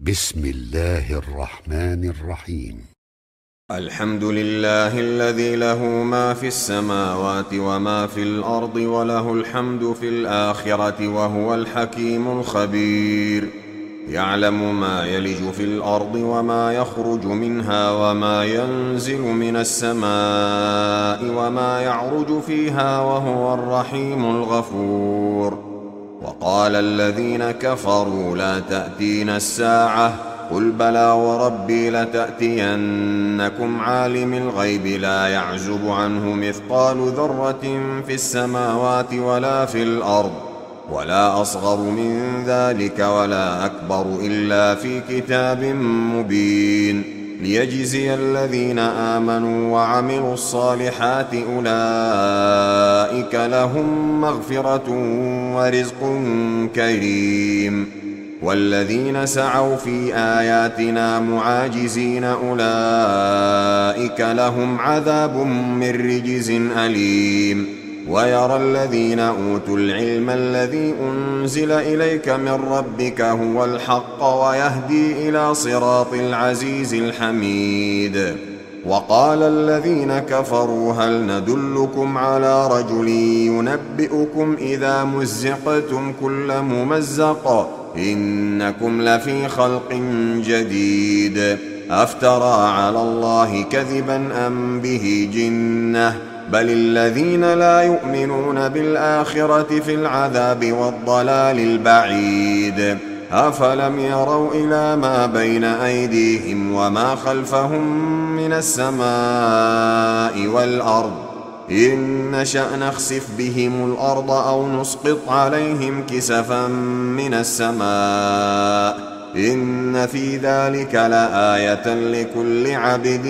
بسم الله الرحمن الرحيم. الحمد لله الذي له ما في السماوات وما في الأرض وله الحمد في الآخرة وهو الحكيم الخبير. يعلم ما يلج في الأرض وما يخرج منها وما ينزل من السماء وما يعرج فيها وهو الرحيم الغفور. وقال الذين كفروا لا تأتينا الساعة قل بلى وربي لتأتينكم عالم الغيب لا يعزب عنه مثقال ذرة في السماوات ولا في الأرض ولا أصغر من ذلك ولا أكبر إلا في كتاب مبين ليجزي الذين آمنوا وعملوا الصالحات أولئك لهم مغفرة ورزق كريم. والذين سعوا في آياتنا معاجزين أولئك لهم عذاب من رجز أليم. ويرى الذين أوتوا العلم الذي أنزل إليك من ربك هو الحق ويهدي إلى صراط العزيز الحميد. وقال الذين كفروا هل ندلكم على رجل ينبئكم إذا مزقتم كل ممزق إنكم لفي خلق جديد أفترى على الله كذبا أم به جنة بل الذين لا يؤمنون بالآخرة في العذاب والضلال البعيد. أفلم يروا إلى ما بين أيديهم وما خلفهم من السماء والأرض إن نشأ نخسف بهم الأرض أو نسقط عليهم كسفا من السماء إن في ذلك لآية لكل عبد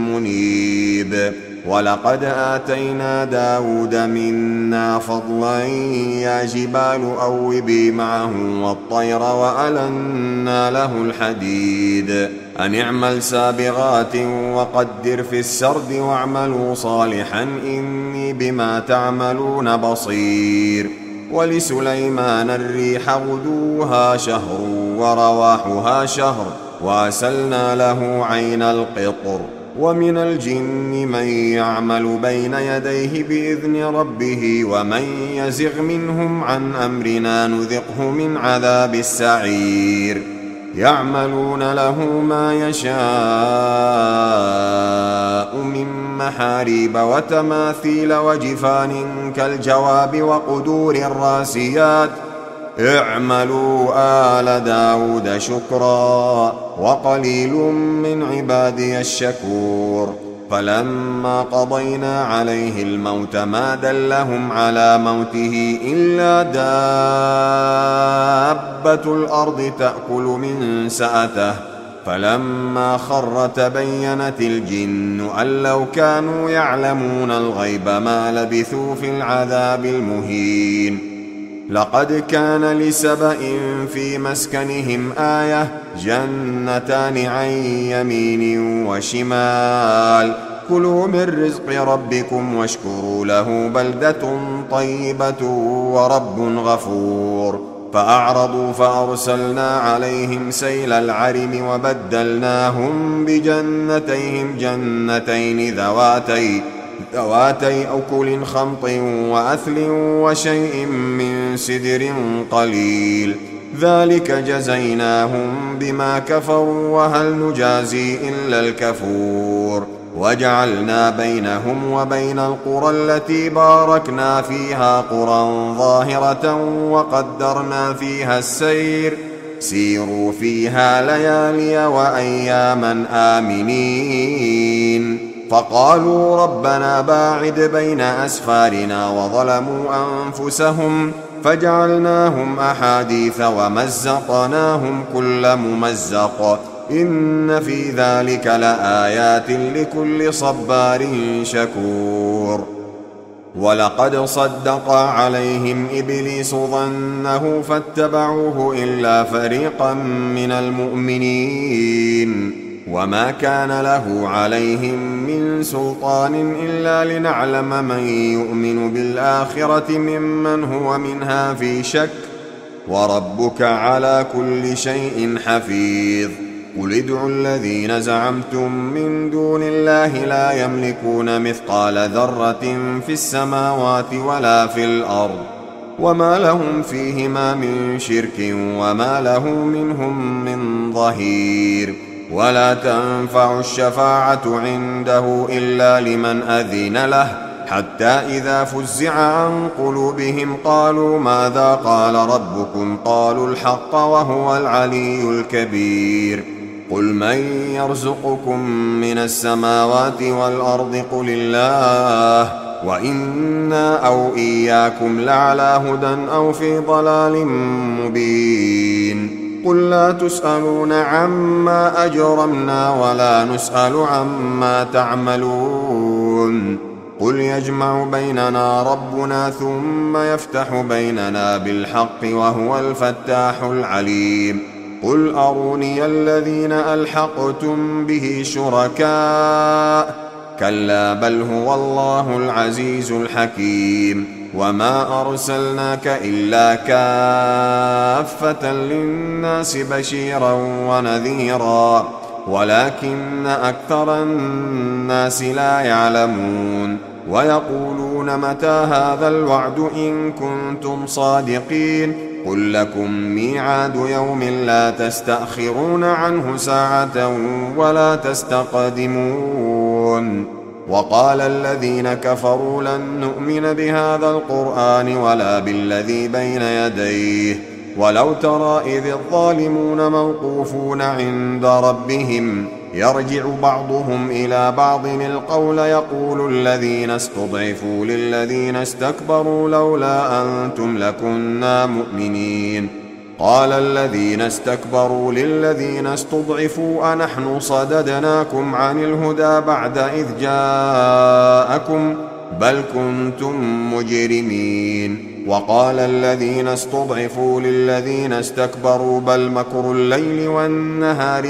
منيب. ولقد آتينا داود منا فضلا يا جبال أوبي معه والطير وألنا له الحديد أن اعمل سابغات وقدر في السرد واعملوا صالحا إني بما تعملون بصير. ولسليمان الريح غدوها شهر ورواحها شهر وأسلنا له عين القطر. ومن الجن من يعمل بين يديه بإذن ربه ومن يزغ منهم عن أمرنا نذقه من عذاب السعير. يعملون له ما يشاء من محاريب وتماثيل وجفان كالجواب وقدور الراسيات اعملوا آل داود شكرا وقليل من عبادي الشكور. فلما قضينا عليه الموت ما دلهم على موته إلا دابة الأرض تأكل من سأته فلما خر تبينت الجن أن لو كانوا يعلمون الغيب ما لبثوا في العذاب المهين. لقد كان لسبإ في مسكنهم آية جنتان عن يمين وشمال كلوا من رزق ربكم واشكروا له بلدة طيبة ورب غفور. فأعرضوا فأرسلنا عليهم سيل العرم وبدلناهم بجنتيهم جنتين ذواتي أكل خمط وأثل وشيء من سدر قليل ذلك جزيناهم بما كفروا وهل نجازي إلا الكفور. وجعلنا بينهم وبين القرى التي باركنا فيها قرى ظاهرة وقدرنا فيها السير سيروا فيها ليالي وأياما آمنين. فقالوا ربنا باعد بين أسفارنا وظلموا أنفسهم فجعلناهم أحاديث ومزقناهم كل ممزق إن في ذلك لآيات لكل صبار شكور. ولقد صدق عليهم إبليس ظنه فاتبعوه إلا فريقا من المؤمنين وما كان له عليهم من سلطان إلا لنعلم من يؤمن بالآخرة ممن هو منها في شك وربك على كل شيء حفيظ. قل ادعوا الذين زعمتم من دون الله لا يملكون مثقال ذرة في السماوات ولا في الأرض وما لهم فيهما من شرك وما له منهم من ظهير. ولا تنفع الشفاعة عنده إلا لمن أذن له حتى إذا فزع عن قلوبهم قالوا ماذا قال ربكم قالوا الحق وهو العلي الكبير. قل من يرزقكم من السماوات والأرض قل الله وإنا أو إياكم لعلى هدى أو في ضلال مبين. قل لا تسألون عما أجرمنا ولا نسأل عما تعملون. قل يجمع بيننا ربنا ثم يفتح بيننا بالحق وهو الفتاح العليم. قل أروني الذين ألحقتم به شركاء كلا بل هو الله العزيز الحكيم. وما أرسلناك إلا كافة للناس بشيرا ونذيرا ولكن أكثر الناس لا يعلمون. ويقولون متى هذا الوعد إن كنتم صادقين قل لكم ميعاد يوم لا تستأخرون عنه ساعة ولا تستقدمون. وقال الذين كفروا لن نؤمن بهذا القرآن ولا بالذي بين يديه ولو ترى إذ الظالمون موقوفون عند ربهم يرجع بعضهم إلى بعض القول يقول الذين استضعفوا للذين استكبروا لولا أنتم لكنا مؤمنين. قال الذين استكبروا للذين استضعفوا أنحن صددناكم عن الهدى بعد إذ جاءكم بل كنتم مجرمين. وقال الذين استضعفوا للذين استكبروا بل مكر الليل والنهار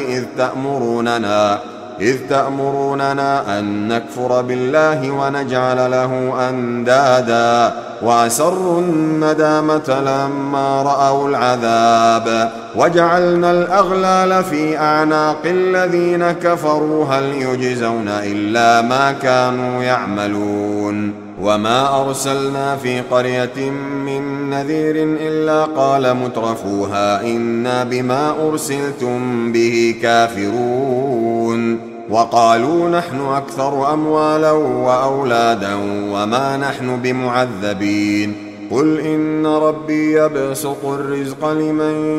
إذ تأمروننا أن نكفر بالله ونجعل له أندادا وأسروا الندامة لما رأوا العذاب وجعلنا الأغلال في أعناق الذين كفروا هل يجزون إلا ما كانوا يعملون. وما أرسلنا في قرية من نذير إلا قال مترفوها إنا بما أرسلتم به كافرون. وقالوا نحن أكثر أموالا وأولادا وما نحن بمعذبين. قل إن ربي يبسط الرزق لمن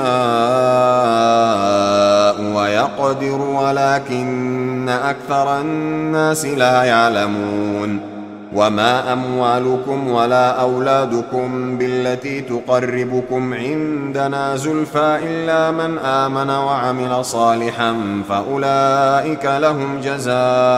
يشاء ويقدر ولكن أكثر الناس لا يعلمون. وما أموالكم ولا أولادكم بالتي تقربكم عندنا زلفى إلا من آمن وعمل صالحا فأولئك لهم جزاء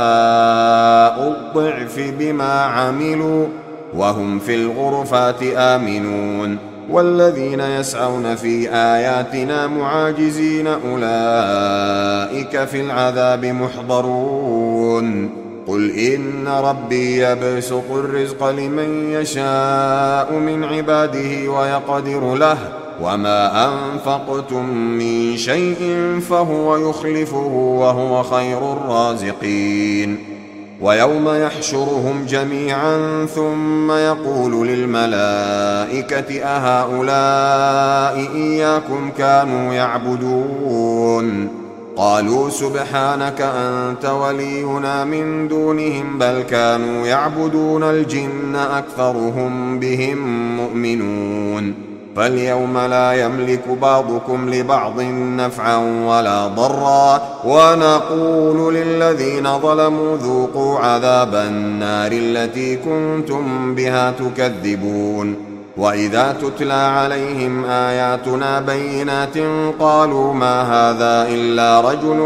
الضعف بما عملوا وهم في الغرفات آمنون. والذين يسعون في آياتنا معاجزين أولئك في العذاب محضرون. قل إن ربي يبسط الرزق لمن يشاء من عباده ويقدر له وما أنفقتم من شيء فهو يخلفه وهو خير الرازقين. ويوم يحشرهم جميعا ثم يقول للملائكة أهؤلاء إياكم كانوا يعبدون قالوا سبحانك أنت ولينا من دونهم بل كانوا يعبدون الجن أكثرهم بهم مؤمنون. فاليوم لا يملك بعضكم لبعض نفعا ولا ضرا ونقول للذين ظلموا ذوقوا عذاب النار التي كنتم بها تكذبون. وإذا تتلى عليهم آياتنا بينات قالوا ما هذا إلا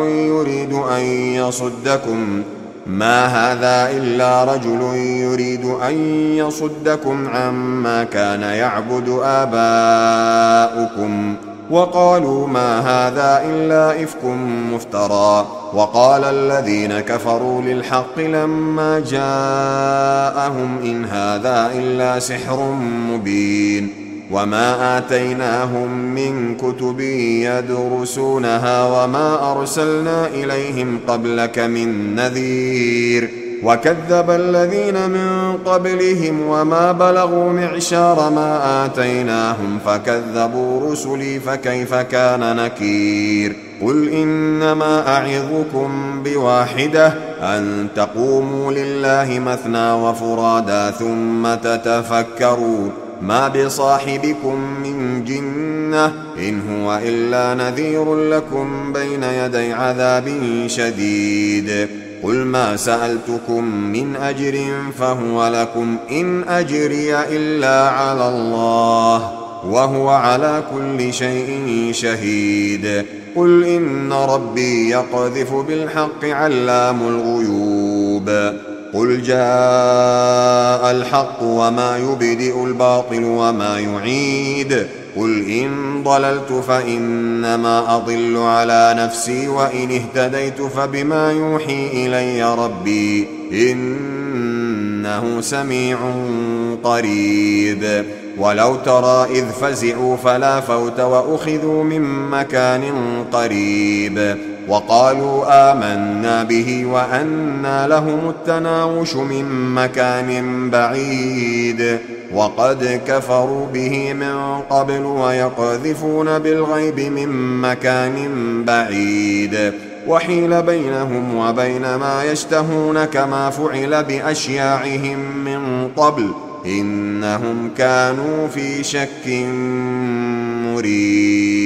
رجل يريد أن يصدكم عما كان يعبد آباؤكم وقالوا ما هذا إلا إفك مفترى. وقال الذين كفروا للحق لما جاءهم إن هذا إلا سحر مبين. وما آتيناهم من كتب يدرسونها وما أرسلنا إليهم قبلك من نذير وكذب الذين من قبلهم وما بلغوا معشار ما آتيناهم فكذبوا رسلي فكيف كان نكير قل إنما أعظكم بواحدة أن تقوموا لله مثنى وفرادا ثم تتفكروا ما بصاحبكم من جنة إن هو إلا نذير لكم بين يدي عذاب شديد قل ما سألتكم من أجر فهو لكم إن أجري إلا على الله وهو على كل شيء شهيد قل إن ربي يقذف بالحق علام الغيوب قل جاء الحق وما يبدئ الباطل وما يعيد قل إن ضللت فإنما أضل على نفسي وإن اهتديت فبما يوحي إلي ربي إنه سميع قريب ولو ترى إذ فزعوا فلا فوت وأخذوا من مكان قريب وقالوا آمنا به وأنى لهم التناوش من مكان بعيد وقد كفروا به من قبل ويقذفون بالغيب من مكان بعيد وحيل بينهم وبين ما يشتهون كما فعل بأشياعهم من قبل إنهم كانوا في شك مريب